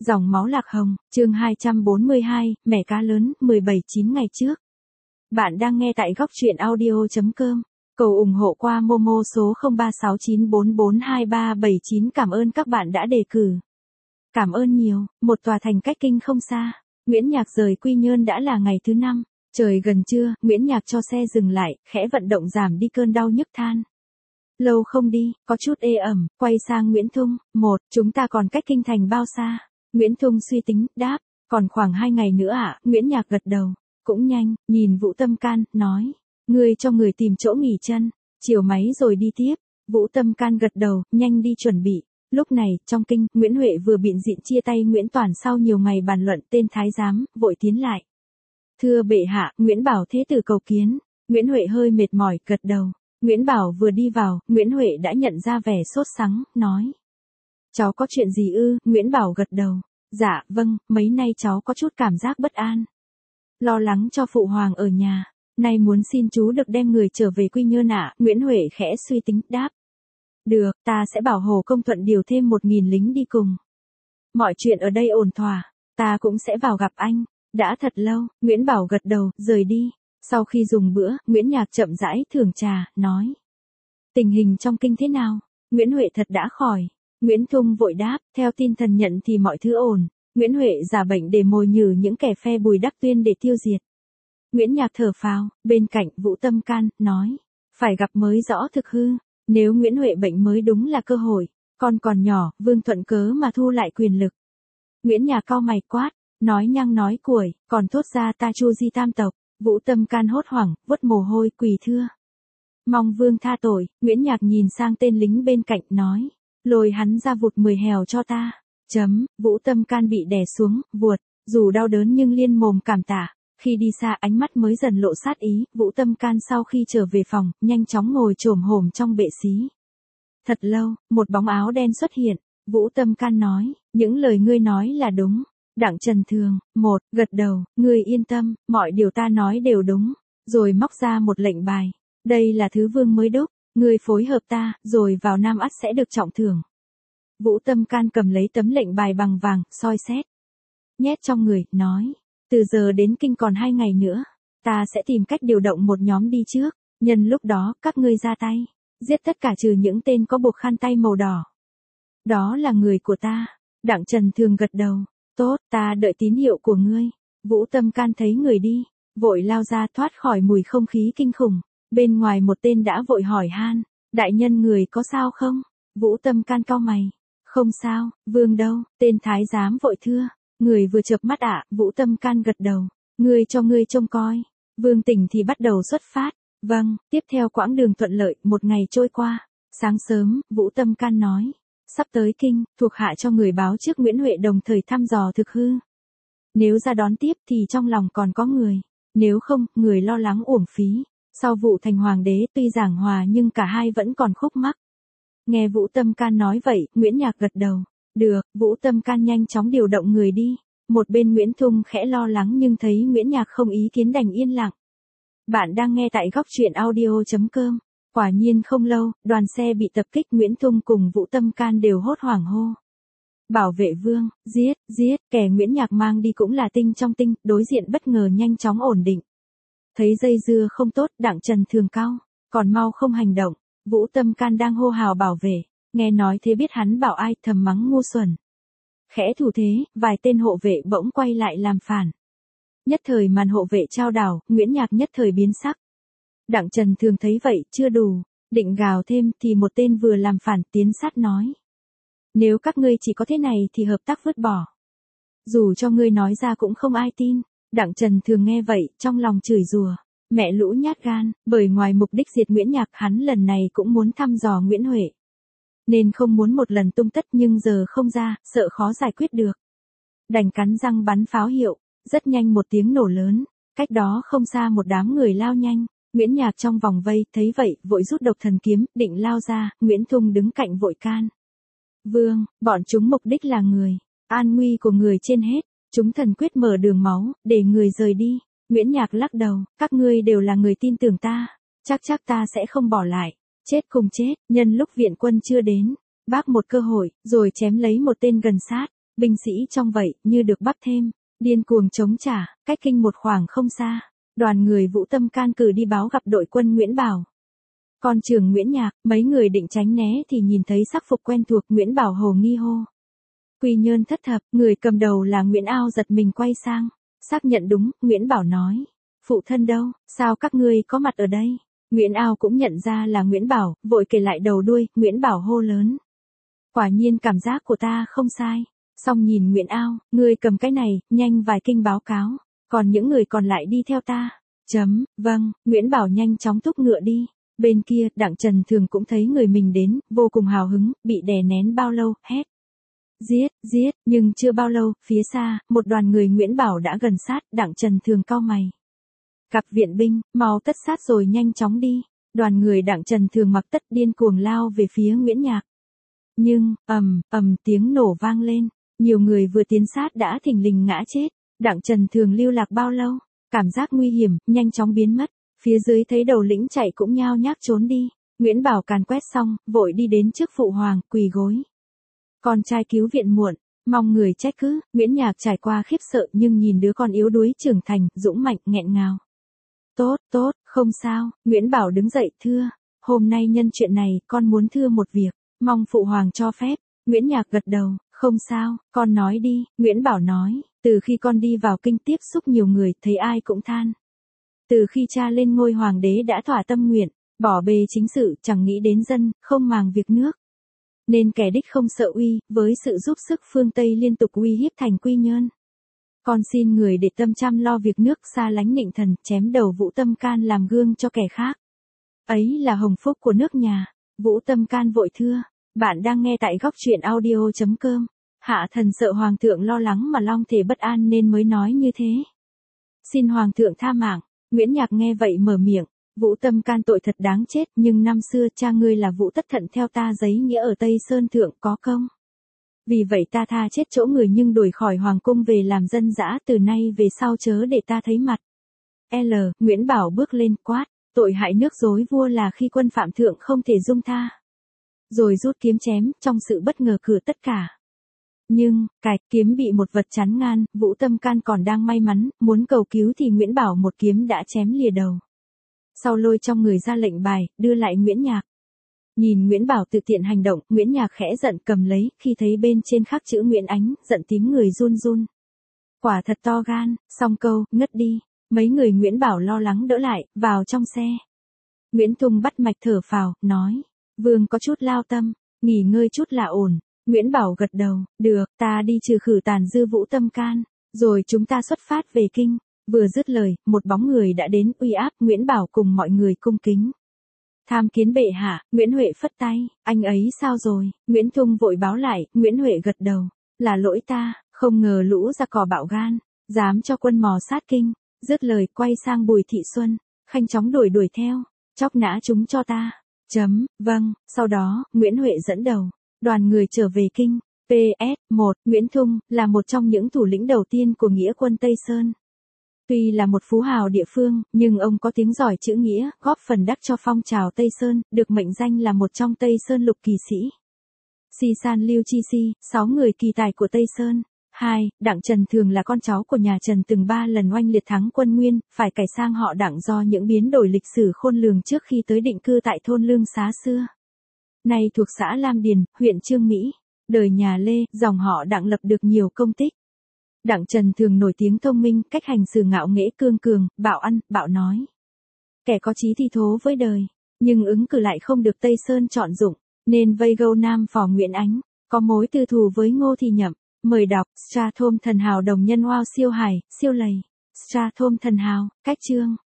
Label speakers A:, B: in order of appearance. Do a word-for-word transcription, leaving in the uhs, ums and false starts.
A: Dòng máu lạc hồng, chương hai trăm bốn mươi hai, mẻ cá lớn, mười bảy chín ngày trước. Bạn đang nghe tại góc truyện audio chấm com. Cầu ủng hộ qua Momo số không ba sáu chín bốn bốn hai ba bảy chín. Cảm ơn các bạn đã đề cử. Cảm ơn nhiều, một tòa thành cách Kinh không xa. Nguyễn Nhạc rời Quy Nhơn đã là ngày thứ năm. Trời gần trưa, Nguyễn Nhạc cho xe dừng lại, khẽ vận động giảm đi cơn đau nhức than. Lâu không đi, có chút ê ẩm, quay sang Nguyễn Thung, một, chúng ta còn cách Kinh thành bao xa? Nguyễn Thung suy tính, đáp, còn khoảng hai ngày nữa ạ. À? Nguyễn Nhạc gật đầu, cũng nhanh, nhìn Vũ Tâm Can, nói, ngươi cho người tìm chỗ nghỉ chân, chiều máy rồi đi tiếp. Vũ Tâm Can gật đầu, nhanh đi chuẩn bị. Lúc này, trong kinh, Nguyễn Huệ vừa bịn dịn chia tay Nguyễn Toản sau nhiều ngày bàn luận, tên thái giám, vội tiến lại. Thưa bệ hạ, Nguyễn Bảo thế tử cầu kiến. Nguyễn Huệ hơi mệt mỏi, gật đầu. Nguyễn Bảo vừa đi vào, Nguyễn Huệ đã nhận ra vẻ sốt sắng, nói. Cháu có chuyện gì ư? Nguyễn Bảo gật đầu. Dạ, vâng, mấy nay cháu có chút cảm giác bất an. Lo lắng cho phụ hoàng ở nhà. Nay muốn xin chú được đem người trở về Quy Nhơn ạ. Nguyễn Huệ khẽ suy tính, đáp. Được, ta sẽ bảo Hồ Công Thuận điều thêm một nghìn lính đi cùng. Mọi chuyện ở đây ổn thỏa, ta cũng sẽ vào gặp anh. Đã thật lâu, Nguyễn Bảo gật đầu, rời đi. Sau khi dùng bữa, Nguyễn Nhạc chậm rãi thưởng trà, nói. Tình hình trong kinh thế nào? Nguyễn Huệ thật đã khỏi. Nguyễn Thung vội đáp, theo tin thần nhận thì mọi thứ ổn. Nguyễn Huệ giả bệnh để mồi nhử những kẻ phe Bùi Đắc Tuyên để tiêu diệt. Nguyễn Nhạc thở phào, bên cạnh Vũ Tâm Can, nói. Phải gặp mới rõ thực hư. Nếu Nguyễn Huệ bệnh mới đúng là cơ hội. Con còn nhỏ, Vương Thuận cớ mà thu lại quyền lực. Nguyễn Nhạc cau mày quát, nói nhăng nói cuội, còn thốt ra ta Chu Di tam tộc. Vũ Tâm Can hốt hoảng, vuốt mồ hôi, quỳ thưa. Mong vương tha tội. Nguyễn Nhạc nhìn sang tên lính bên cạnh, nói. Lôi hắn ra vụt mười hèo cho ta. Chấm, Vũ Tâm Can bị đè xuống, vuột, dù đau đớn nhưng liên mồm cảm tạ. Khi đi xa ánh mắt mới dần lộ sát ý, Vũ Tâm Can sau khi trở về phòng, nhanh chóng ngồi chồm hổm trong bệ xí. Thật lâu, một bóng áo đen xuất hiện. Vũ Tâm Can nói, những lời ngươi nói là đúng. Đặng Trần Thường, một, gật đầu, ngươi yên tâm, mọi điều ta nói đều đúng. Rồi móc ra một lệnh bài. Đây là thứ vương mới đúc, ngươi phối hợp ta, rồi vào Nam ắt sẽ được trọng thưởng. Vũ Tâm Can cầm lấy tấm lệnh bài bằng vàng, soi xét. Nhét trong người, nói. Từ giờ đến kinh còn hai ngày nữa. Ta sẽ tìm cách điều động một nhóm đi trước. Nhân lúc đó, các ngươi ra tay. Giết tất cả trừ những tên có buộc khăn tay màu đỏ. Đó là người của ta. Đặng Trần Thường gật đầu. Tốt, ta đợi tín hiệu của ngươi. Vũ Tâm Can thấy người đi. Vội lao ra thoát khỏi mùi không khí kinh khủng. Bên ngoài một tên đã vội hỏi han. Đại nhân người có sao không? Vũ Tâm Can cau mày. Không sao, vương đâu? Tên thái giám vội thưa. Người vừa chợp mắt ạ. Vũ Tâm Can gật đầu. Ngươi cho ngươi trông coi. Vương tỉnh thì bắt đầu xuất phát. Vâng, tiếp theo quãng đường thuận lợi, một ngày trôi qua. Sáng sớm, Vũ Tâm Can nói. Sắp tới kinh, thuộc hạ cho người báo trước Nguyễn Huệ đồng thời thăm dò thực hư. Nếu ra đón tiếp thì trong lòng còn có người. Nếu không, người lo lắng uổng phí. Sau vụ thành hoàng đế tuy giảng hòa nhưng cả hai vẫn còn khúc mắc. Nghe Vũ Tâm Can nói vậy, Nguyễn Nhạc gật đầu. Được, Vũ Tâm Can nhanh chóng điều động người đi. Một bên Nguyễn Thung khẽ lo lắng nhưng thấy Nguyễn Nhạc không ý kiến đành yên lặng. Bạn đang nghe tại góc truyện audio chấm com. Quả nhiên không lâu, đoàn xe bị tập kích, Nguyễn Thung cùng Vũ Tâm Can đều hốt hoảng hô. Bảo vệ vương, giết, giết, kẻ Nguyễn Nhạc mang đi cũng là tinh trong tinh, đối diện bất ngờ nhanh chóng ổn định. Thấy dây dưa không tốt, Đặng Trần Thường cau, còn mau không hành động. Vũ Tâm Can đang hô hào bảo vệ, nghe nói thế biết hắn bảo ai, thầm mắng ngu xuẩn. Khẽ thủ thế, vài tên hộ vệ bỗng quay lại làm phản. Nhất thời màn hộ vệ trao đảo, Nguyễn Nhạc nhất thời biến sắc. Đặng Trần Thường thấy vậy, chưa đủ, định gào thêm thì một tên vừa làm phản tiến sát nói. Nếu các ngươi chỉ có thế này thì hợp tác vứt bỏ. Dù cho ngươi nói ra cũng không ai tin. Đặng Trần Thường nghe vậy, trong lòng chửi rủa. Mẹ lũ nhát gan, bởi ngoài mục đích diệt Nguyễn Nhạc hắn lần này cũng muốn thăm dò Nguyễn Huệ. Nên không muốn một lần tung tất nhưng giờ không ra, sợ khó giải quyết được. Đành cắn răng bắn pháo hiệu, rất nhanh một tiếng nổ lớn. Cách đó không xa một đám người lao nhanh. Nguyễn Nhạc trong vòng vây, thấy vậy, vội rút độc thần kiếm, định lao ra, Nguyễn Thung đứng cạnh vội can. Vương, bọn chúng mục đích là người, an nguy của người trên hết, chúng thần quyết mở đường máu, để người rời đi. Nguyễn Nhạc lắc đầu, các ngươi đều là người tin tưởng ta, chắc chắc ta sẽ không bỏ lại, chết cùng chết, nhân lúc viện quân chưa đến, bác một cơ hội, rồi chém lấy một tên gần sát, binh sĩ trong vậy như được bắp thêm, điên cuồng chống trả, cách kinh một khoảng không xa. Đoàn người Vũ Tâm Can cử đi báo gặp đội quân Nguyễn Bảo. Con trường Nguyễn Nhạc, mấy người định tránh né thì nhìn thấy sắc phục quen thuộc, Nguyễn Bảo hồ nghi hô. Quy nhơn thất thập, người cầm đầu là Nguyễn Ao giật mình quay sang, xác nhận đúng, Nguyễn Bảo nói. Phụ thân đâu, sao các ngươi có mặt ở đây? Nguyễn Ao cũng nhận ra là Nguyễn Bảo, vội kể lại đầu đuôi, Nguyễn Bảo hô lớn. Quả nhiên cảm giác của ta không sai. Xong nhìn Nguyễn Ao, ngươi cầm cái này, nhanh vài kinh báo cáo, còn những người còn lại đi theo ta. Chấm, vâng, Nguyễn Bảo nhanh chóng thúc ngựa đi. Bên kia, Đặng Trần Thường cũng thấy người mình đến, vô cùng hào hứng, bị đè nén bao lâu, hét. Giết, giết, nhưng chưa bao lâu, phía xa, một đoàn người Nguyễn Bảo đã gần sát, Đặng Trần Thường cau mày. Cặp viện binh, mau tất sát rồi nhanh chóng đi. Đoàn người Đặng Trần Thường mặc tất điên cuồng lao về phía Nguyễn Nhạc. Nhưng, ầm, ầm tiếng nổ vang lên, nhiều người vừa tiến sát đã thình lình ngã chết. Đặng Trần Thường lưu lạc bao lâu, cảm giác nguy hiểm, nhanh chóng biến mất. Phía dưới thấy đầu lĩnh chạy cũng nhao nhác trốn đi. Nguyễn Bảo càn quét xong, vội đi đến trước phụ hoàng, quỳ gối. Con trai cứu viện muộn, mong người trách cứ. Nguyễn Nhạc trải qua khiếp sợ nhưng nhìn đứa con yếu đuối trưởng thành, dũng mạnh, nghẹn ngào. Tốt, tốt, không sao. Nguyễn Bảo đứng dậy thưa. Hôm nay nhân chuyện này, con muốn thưa một việc, mong phụ hoàng cho phép. Nguyễn Nhạc gật đầu, không sao, con nói đi. Nguyễn Bảo nói, từ khi con đi vào kinh tiếp xúc nhiều người, thấy ai cũng than. Từ khi cha lên ngôi hoàng đế đã thỏa tâm nguyện, bỏ bê chính sự, chẳng nghĩ đến dân, không màng việc nước. Nên kẻ đích không sợ uy, với sự giúp sức phương Tây liên tục uy hiếp thành Quy Nhơn. Con xin người để tâm chăm lo việc nước, xa lánh nịnh thần, chém đầu Vũ Tâm Can làm gương cho kẻ khác. Ấy là hồng phúc của nước nhà. Vũ Tâm Can vội thưa, bạn đang nghe tại góc truyện audio chấm com. Hạ thần sợ hoàng thượng lo lắng mà long thể bất an nên mới nói như thế. Xin hoàng thượng tha mạng. Nguyễn Nhạc nghe vậy mở miệng. Vũ Tâm Can tội thật đáng chết, nhưng năm xưa cha ngươi là Vũ Tất Thận theo ta giấy nghĩa ở Tây Sơn Thượng có công. Vì vậy ta tha chết chỗ người nhưng đuổi khỏi hoàng cung về làm dân dã, từ nay về sau chớ để ta thấy mặt. L. Nguyễn Bảo bước lên quát, tội hại nước dối vua là khi quân phạm thượng không thể dung tha. Rồi rút kiếm chém, trong sự bất ngờ cửa tất cả. Nhưng, cạch kiếm bị một vật chắn ngang, Vũ Tâm Can còn đang may mắn, muốn cầu cứu thì Nguyễn Bảo một kiếm đã chém lìa đầu. Sau lôi trong người ra lệnh bài, đưa lại Nguyễn Nhạc. Nhìn Nguyễn Bảo tự tiện hành động, Nguyễn Nhạc khẽ giận cầm lấy, khi thấy bên trên khắc chữ Nguyễn Ánh, giận tím người run run. Quả thật to gan, xong câu, ngất đi. Mấy người Nguyễn Bảo lo lắng đỡ lại, vào trong xe. Nguyễn Thung bắt mạch thở phào, nói, vương có chút lao tâm, nghỉ ngơi chút là ổn. Nguyễn Bảo gật đầu, được, ta đi trừ khử tàn dư Vũ Tâm Can, rồi chúng ta xuất phát về kinh. Vừa dứt lời, một bóng người đã đến uy áp, Nguyễn Bảo cùng mọi người cung kính. Tham kiến bệ hạ. Nguyễn Huệ phất tay, anh ấy sao rồi? Nguyễn Thung vội báo lại, Nguyễn Huệ gật đầu, là lỗi ta, không ngờ lũ giặc cỏ bạo gan, dám cho quân mò sát kinh. Dứt lời quay sang Bùi Thị Xuân, khanh chóng đuổi đuổi theo, chóc nã chúng cho ta. Chấm, vâng, sau đó, Nguyễn Huệ dẫn đầu, đoàn người trở về kinh. pê ét một. Nguyễn Thung, là một trong những thủ lĩnh đầu tiên của nghĩa quân Tây Sơn. Tuy là một phú hào địa phương, nhưng ông có tiếng giỏi chữ nghĩa, góp phần đắc cho phong trào Tây Sơn, được mệnh danh là một trong Tây Sơn lục kỳ sĩ. Si San Lưu Chi Si, sáu người kỳ tài của Tây Sơn. hai. Đặng Trần Thường là con cháu của nhà Trần từng ba lần oanh liệt thắng quân Nguyên, phải cải sang họ Đặng do những biến đổi lịch sử khôn lường trước khi tới định cư tại thôn Lương Xá xưa. Nay thuộc xã Lam Điền, huyện Chương Mỹ. Đời nhà Lê, dòng họ Đặng lập được nhiều công tích. Đặng Trần Thường nổi tiếng thông minh, cách hành xử ngạo nghễ cương cường, bạo ăn, bạo nói. Kẻ có chí thi thố với đời, nhưng ứng cử lại không được Tây Sơn chọn dụng, nên vây gâu Nam phò Nguyễn Ánh, có mối tư thù với Ngô Thì Nhậm. Mời đọc, Strathom thần hào đồng nhân wow siêu hài, siêu lầy. Strathom thần hào, cách chương.